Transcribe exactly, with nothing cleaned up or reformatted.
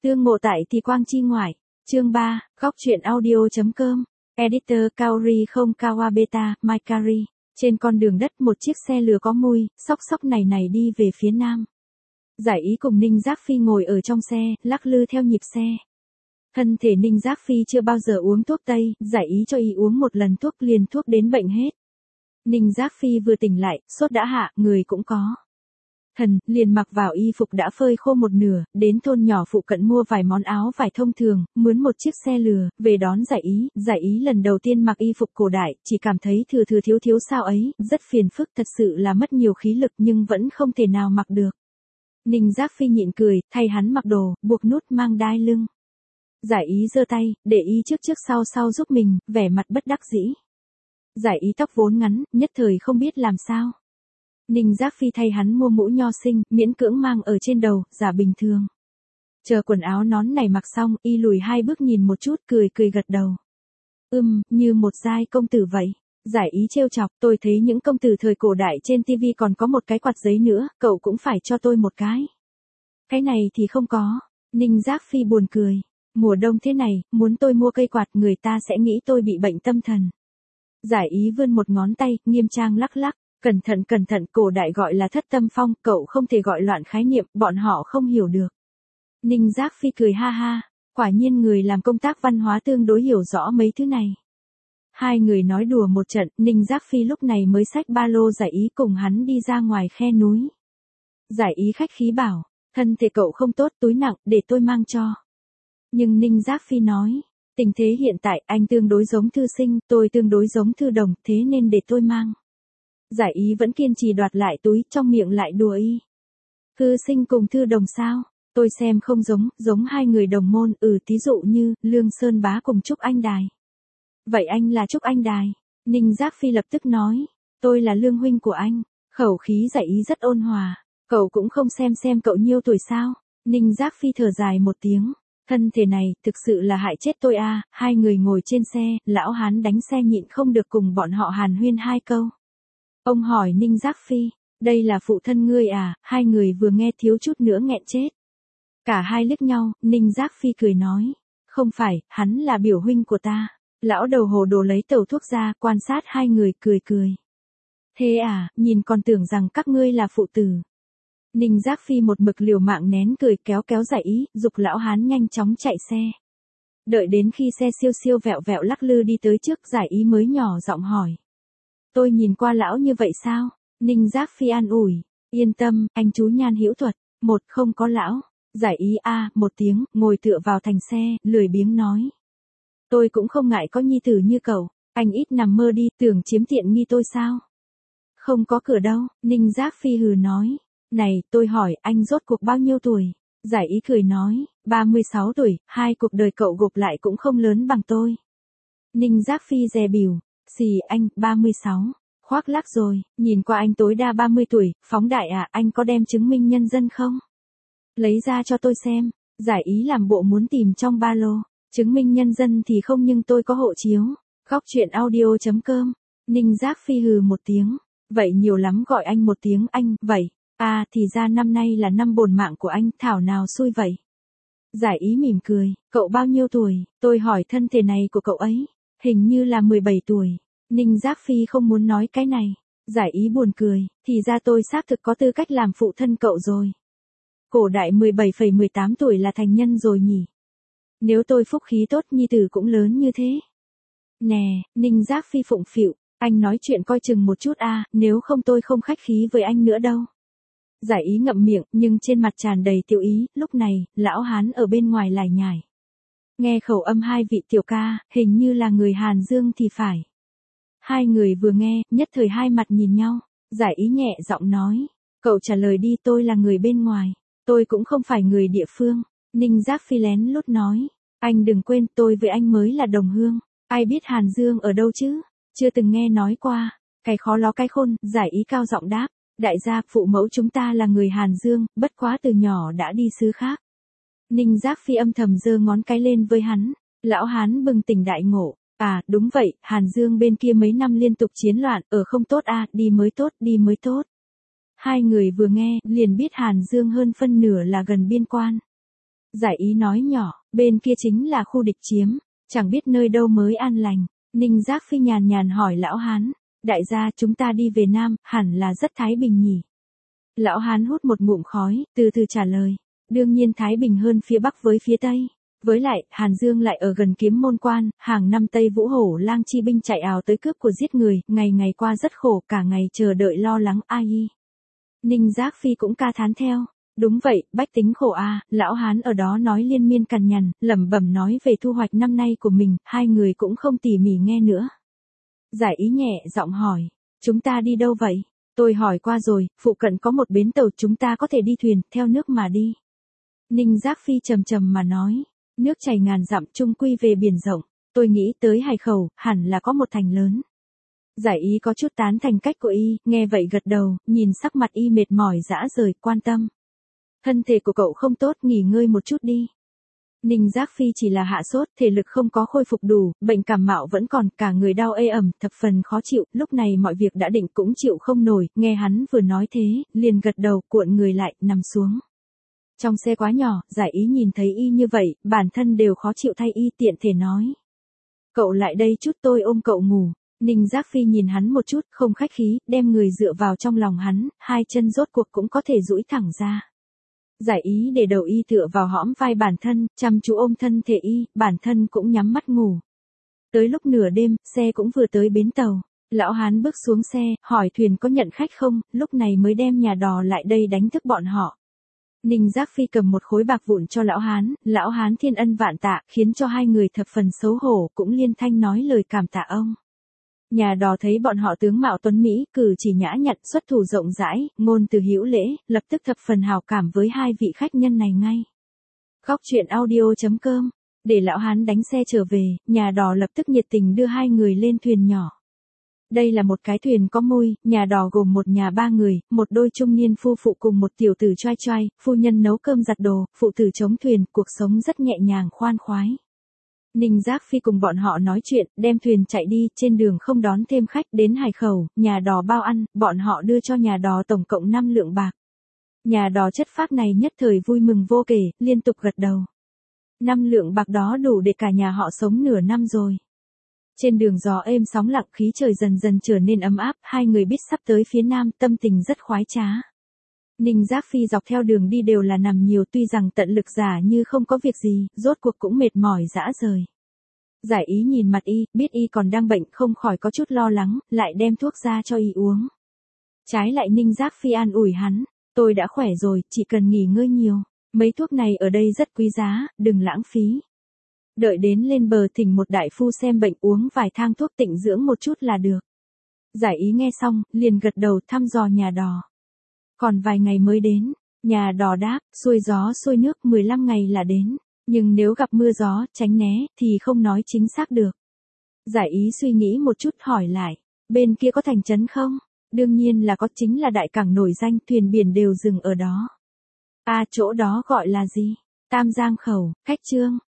Tương ngộ tại thì quang chi ngoại. Chương ba, góc truyện audio.com. Editor Kaori không Kawabeta, Maikari. Trên con đường đất một chiếc xe lửa có mùi, sóc sóc này này đi về phía nam. Giải Ý cùng Ninh Giác Phi ngồi ở trong xe, lắc lư theo nhịp xe. Thân thể Ninh Giác Phi chưa bao giờ uống thuốc tây, Giải Ý cho y uống một lần thuốc liền thuốc đến bệnh hết. Ninh Giác Phi vừa tỉnh lại, sốt đã hạ, người cũng có. Thần, liền mặc vào y phục đã phơi khô một nửa, đến thôn nhỏ phụ cận mua vài món áo vải thông thường, mướn một chiếc xe lừa, về đón Giải Ý. Giải Ý lần đầu tiên mặc y phục cổ đại, chỉ cảm thấy thừa thừa thiếu thiếu sao ấy, rất phiền phức, thật sự là mất nhiều khí lực nhưng vẫn không thể nào mặc được. Ninh Giác Phi nhịn cười, thay hắn mặc đồ, buộc nút mang đai lưng. Giải Ý giơ tay, để y trước trước sau sau giúp mình, vẻ mặt bất đắc dĩ. Giải Ý tóc vốn ngắn, nhất thời không biết làm sao. Ninh Giác Phi thay hắn mua mũ nho sinh, miễn cưỡng mang ở trên đầu, giả bình thường. Chờ quần áo nón này mặc xong, y lùi hai bước nhìn một chút, cười cười gật đầu. Ừm, như một giai công tử vậy. Giải Ý trêu chọc, tôi thấy những công tử thời cổ đại trên tivi còn có một cái quạt giấy nữa, cậu cũng phải cho tôi một cái. Cái này thì không có. Ninh Giác Phi buồn cười. Mùa đông thế này, muốn tôi mua cây quạt người ta sẽ nghĩ tôi bị bệnh tâm thần. Giải Ý vươn một ngón tay, nghiêm trang lắc lắc. Cẩn thận cẩn thận, cổ đại gọi là thất tâm phong, cậu không thể gọi loạn khái niệm, bọn họ không hiểu được. Ninh Giác Phi cười ha ha, quả nhiên người làm công tác văn hóa tương đối hiểu rõ mấy thứ này. Hai người nói đùa một trận, Ninh Giác Phi lúc này mới xách ba lô Giải Ý cùng hắn đi ra ngoài khe núi. Giải Ý khách khí bảo, thân thể cậu không tốt, túi nặng, để tôi mang cho. Nhưng Ninh Giác Phi nói, tình thế hiện tại anh tương đối giống thư sinh, tôi tương đối giống thư đồng, thế nên để tôi mang. Giải Ý vẫn kiên trì đoạt lại túi, trong miệng lại đùa y. Thư sinh cùng thư đồng sao? Tôi xem không giống, giống hai người đồng môn, ừ thí dụ như, Lương Sơn Bá cùng Trúc Anh Đài. Vậy anh là Trúc Anh Đài. Ninh Giác Phi lập tức nói, tôi là Lương huynh của anh. Khẩu khí Giải Ý rất ôn hòa. Cậu cũng không xem xem cậu nhiêu tuổi sao? Ninh Giác Phi thở dài một tiếng. Thân thể này, thực sự là hại chết tôi a. Hai người ngồi trên xe, lão hán đánh xe nhịn không được cùng bọn họ hàn huyên hai câu. Ông hỏi Ninh Giác Phi, đây là phụ thân ngươi à? Hai người vừa nghe thiếu chút nữa nghẹn chết. Cả hai liếc nhau, Ninh Giác Phi cười nói, không phải, hắn là biểu huynh của ta. Lão đầu hồ đồ lấy tẩu thuốc ra, quan sát hai người cười cười. Thế à, nhìn còn tưởng rằng các ngươi là phụ tử. Ninh Giác Phi một mực liều mạng nén cười, kéo kéo Giải Ý, giục lão hán nhanh chóng chạy xe. Đợi đến khi xe siêu siêu vẹo vẹo lắc lư đi tới trước, Giải Ý mới nhỏ giọng hỏi. Tôi nhìn qua lão như vậy sao? Ninh Giác Phi an ủi, yên tâm, anh chú nhan hữu thuật, một không có lão. Giải Ý a à, một tiếng, ngồi tựa vào thành xe, lười biếng nói. Tôi cũng không ngại có nhi tử như cậu, anh ít nằm mơ đi, tưởng chiếm tiện nghi tôi sao? Không có cửa đâu, Ninh Giác Phi hừ nói. Này, tôi hỏi, anh rốt cuộc bao nhiêu tuổi? Giải Ý cười nói, ba mươi sáu tuổi, hai cuộc đời cậu gộp lại cũng không lớn bằng tôi. Ninh Giác Phi dè bỉu. Xì anh, ba mươi sáu. Khoác lác rồi, nhìn qua anh tối đa ba mươi tuổi, phóng đại à, anh có đem chứng minh nhân dân không? Lấy ra cho tôi xem. Giải Ý làm bộ muốn tìm trong ba lô. Chứng minh nhân dân thì không nhưng tôi có hộ chiếu. Góc truyện audio.com. Ninh Giác Phi hừ một tiếng. Vậy nhiều lắm gọi anh một tiếng anh, vậy. À thì ra năm nay là năm bổn mạng của anh, thảo nào xui vậy. Giải Ý mỉm cười, cậu bao nhiêu tuổi? Tôi hỏi thân thể này của cậu ấy. Hình như là mười bảy tuổi. Ninh Giác Phi không muốn nói cái này. Giải Ý buồn cười, thì ra tôi xác thực có tư cách làm phụ thân cậu rồi. Cổ đại mười bảy phẩy mười tám tuổi là thành nhân rồi nhỉ. Nếu tôi phúc khí tốt nhi tử cũng lớn như thế. Nè, Ninh Giác Phi phụng phịu, anh nói chuyện coi chừng một chút a, nếu không tôi không khách khí với anh nữa đâu. Giải Ý ngậm miệng, nhưng trên mặt tràn đầy tiêu ý, lúc này, lão hán ở bên ngoài lải nhải. Nghe khẩu âm hai vị tiểu ca, hình như là người Hàn Dương thì phải. Hai người vừa nghe, nhất thời hai mặt nhìn nhau. Giải Ý nhẹ giọng nói, cậu trả lời đi, tôi là người bên ngoài. Tôi cũng không phải người địa phương. Ninh Giác Phi lén lút nói, anh đừng quên tôi với anh mới là đồng hương. Ai biết Hàn Dương ở đâu chứ? Chưa từng nghe nói qua. Cái khó ló cái khôn, Giải Ý cao giọng đáp. Đại gia, phụ mẫu chúng ta là người Hàn Dương, bất quá từ nhỏ đã đi xứ khác. Ninh Giác Phi âm thầm giơ ngón cái lên với hắn. Lão hán bừng tỉnh đại ngộ. À, đúng vậy, Hàn Dương bên kia mấy năm liên tục chiến loạn, ở không tốt à, đi mới tốt, đi mới tốt. Hai người vừa nghe, liền biết Hàn Dương hơn phân nửa là gần biên quan. Giải ý nói nhỏ, bên kia chính là khu địch chiếm, chẳng biết nơi đâu mới an lành. Ninh Giác Phi nhàn nhàn hỏi lão hán, đại gia chúng ta đi về Nam, hẳn là rất thái bình nhỉ. Lão hán hút một ngụm khói, từ từ trả lời, đương nhiên thái bình hơn phía Bắc với phía Tây. Với lại, Hàn Dương lại ở gần Kiếm Môn Quan, hàng năm Tây Vũ Hổ lang chi binh chạy ào tới cướp của giết người, ngày ngày qua rất khổ, cả ngày chờ đợi lo lắng ai y. Ninh Giác Phi cũng ca thán theo. Đúng vậy, bách tính khổ a, lão hán ở đó nói liên miên cằn nhằn, lẩm bẩm nói về thu hoạch năm nay của mình, hai người cũng không tỉ mỉ nghe nữa. Giải ý nhẹ giọng hỏi, chúng ta đi đâu vậy? Tôi hỏi qua rồi, phụ cận có một bến tàu chúng ta có thể đi thuyền, theo nước mà đi. Ninh Giác Phi trầm trầm mà nói, nước chảy ngàn dặm chung quy về biển rộng, tôi nghĩ tới Hải Khẩu, hẳn là có một thành lớn. Giải ý có chút tán thành cách của y, nghe vậy gật đầu, nhìn sắc mặt y mệt mỏi dã rời, quan tâm. Thân thể của cậu không tốt, nghỉ ngơi một chút đi. Ninh Giác Phi chỉ là hạ sốt, thể lực không có khôi phục đủ, bệnh cảm mạo vẫn còn, cả người đau ê ẩm, thập phần khó chịu, lúc này mọi việc đã định cũng chịu không nổi, nghe hắn vừa nói thế, liền gật đầu, cuộn người lại, nằm xuống. Trong xe quá nhỏ, giải ý nhìn thấy y như vậy, bản thân đều khó chịu thay y, tiện thể nói. Cậu lại đây chút tôi ôm cậu ngủ. Ninh Giác Phi nhìn hắn một chút, không khách khí, đem người dựa vào trong lòng hắn, hai chân rốt cuộc cũng có thể duỗi thẳng ra. Giải ý để đầu y tựa vào hõm vai bản thân, chăm chú ôm thân thể y, bản thân cũng nhắm mắt ngủ. Tới lúc nửa đêm, xe cũng vừa tới bến tàu. Lão hán bước xuống xe, hỏi thuyền có nhận khách không, lúc này mới đem nhà đò lại đây đánh thức bọn họ. Ninh Giác Phi cầm một khối bạc vụn cho lão hán, lão hán thiên ân vạn tạ, khiến cho hai người thập phần xấu hổ, cũng liên thanh nói lời cảm tạ ông. Nhà đò thấy bọn họ tướng mạo tuấn Mỹ, cử chỉ nhã nhặn, xuất thủ rộng rãi, ngôn từ hữu lễ, lập tức thập phần hào cảm với hai vị khách nhân này ngay. Góc truyện audio chấm com, để lão hán đánh xe trở về, nhà đò lập tức nhiệt tình đưa hai người lên thuyền nhỏ. Đây là một cái thuyền có môi, nhà đò gồm một nhà ba người, một đôi trung niên phu phụ cùng một tiểu tử choai choai, phu nhân nấu cơm giặt đồ, phụ tử chống thuyền, cuộc sống rất nhẹ nhàng khoan khoái. Ninh Giác Phi cùng bọn họ nói chuyện, đem thuyền chạy đi, trên đường không đón thêm khách, đến Hải Khẩu, nhà đò bao ăn, bọn họ đưa cho nhà đò tổng cộng năm lượng bạc. Nhà đò chất phác này nhất thời vui mừng vô kể, liên tục gật đầu. Năm lượng bạc đó đủ để cả nhà họ sống nửa năm rồi. Trên đường gió êm sóng lặng, khí trời dần dần trở nên ấm áp, hai người biết sắp tới phía Nam, tâm tình rất khoái trá. Ninh Giác Phi dọc theo đường đi đều là nằm nhiều, tuy rằng tận lực giả như không có việc gì, rốt cuộc cũng mệt mỏi dã rời. Giải ý nhìn mặt y, biết y còn đang bệnh, không khỏi có chút lo lắng, lại đem thuốc ra cho y uống. Trái lại Ninh Giác Phi an ủi hắn, tôi đã khỏe rồi, chỉ cần nghỉ ngơi nhiều, mấy thuốc này ở đây rất quý giá, đừng lãng phí. Đợi đến lên bờ thỉnh một đại phu xem bệnh, uống vài thang thuốc tịnh dưỡng một chút là được. Giải ý nghe xong, liền gật đầu thăm dò nhà đò. Còn vài ngày mới đến, nhà đò đáp, xuôi gió xuôi nước mười lăm ngày là đến, nhưng nếu gặp mưa gió, tránh né, thì không nói chính xác được. Giải ý suy nghĩ một chút hỏi lại, bên kia có thành trấn không? Đương nhiên là có, chính là đại cảng nổi danh, thuyền biển đều dừng ở đó. À, chỗ đó gọi là gì? Tam Giang Khẩu, Khách Trương.